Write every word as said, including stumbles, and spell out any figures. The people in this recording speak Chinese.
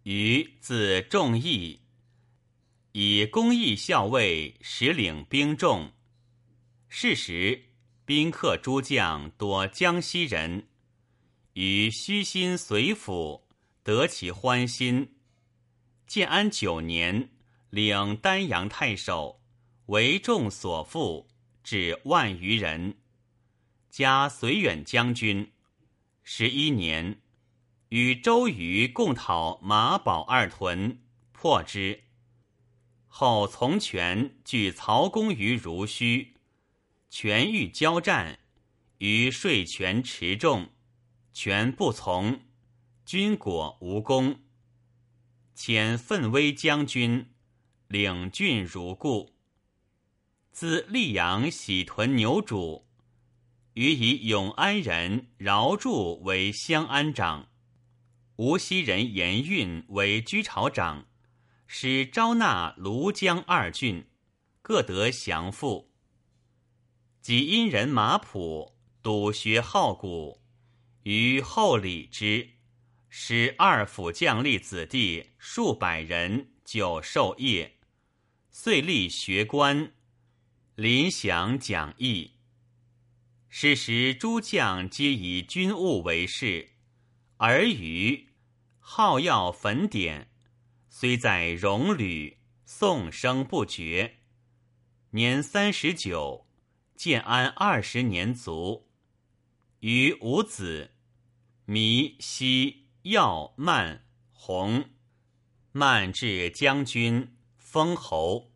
余字仲义，以公义校尉实领兵众。是时宾客诸将多江西人，于虚心随府，得其欢心。建安九年，领丹阳太守，为众所附，至万余人。加绥远将军。十一年，与周瑜共讨马堡二屯，破之。后从权据曹公于如须，权欲交战，于说权持重，权不从，军果无功。遣奋威将军，领郡如故。自溧阳喜屯牛主，予以永安人饶柱为襄安长，无锡人严运为居巢长，使招纳庐江二郡，各得降附。己阴人马普笃学好古，于后礼之，使二府将吏子弟数百人就授业，遂立学官，临详讲义。是时诸将皆以军务为事，而余好要焚典，虽在戎旅，颂声不绝。年三十九，建安二十年卒。余五子，弥、熙、耀、曼、弘。曼至将军，封侯。